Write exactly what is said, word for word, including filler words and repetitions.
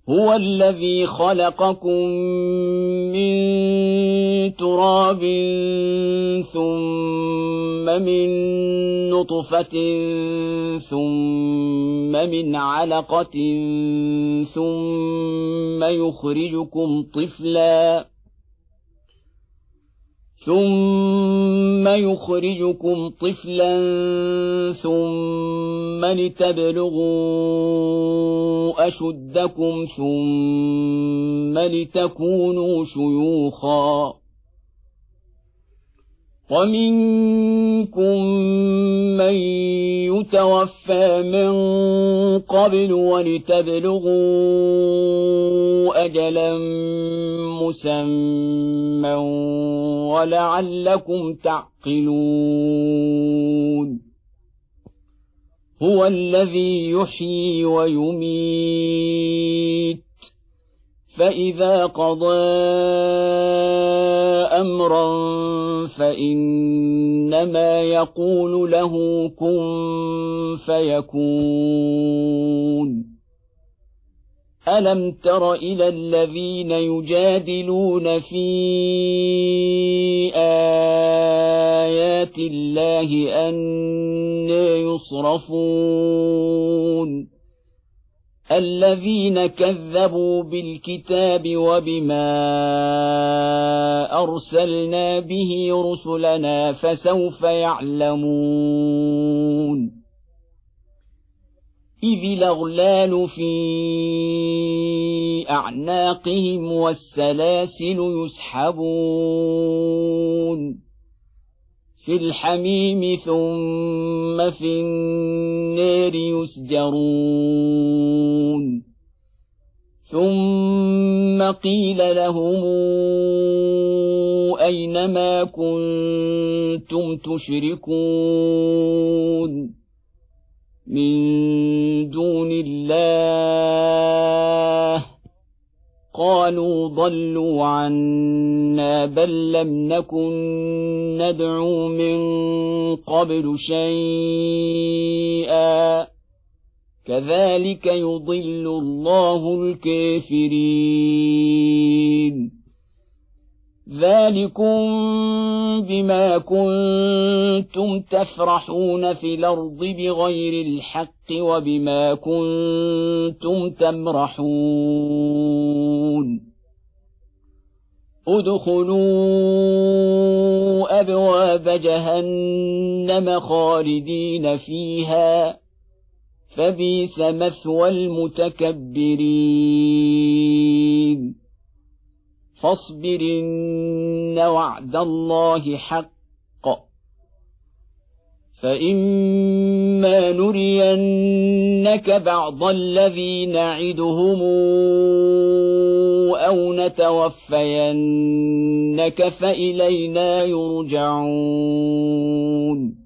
هو الذي خلقكم من تراب ثم من نطفة ثم من علقة ثم يخرجكم طفلا ثم يخرجكم طفلا ثم لتبلغوا أشدكم ثم لتكونوا شيوخا ومنكم من يتوفى من قبل ولتبلغوا أجلا مسمى ولعلكم تعقلون هو الذي يحيي ويميت فإذا قضى أمرا فإنما يقول له كن فيكون ألم تر إلى الذين يجادلون في آيات الله أنى يصرفون الذين كذبوا بالكتاب وبما أرسلنا به رسلنا فسوف يعلمون إذ الأغلال في أعناقهم والسلاسل يسحبون في الحميم ثم في النار يسجرون ثم قيل لهم أين ما كنتم تشركون من دون الله قالوا ضلوا عنا بل لم نكن ندعو من قبل شيئا كذلك يضل الله الكافرين ذلكم بما كنتم تفرحون في الأرض بغير الحق وبما كنتم تمرحون ادخلوا أبواب جهنم خالدين فيها فبئس مثوى المتكبرين فاصبر إن وعد الله حق فإما نرينك بعض الذي نعدهم أو نتوفينك فإلينا يرجعون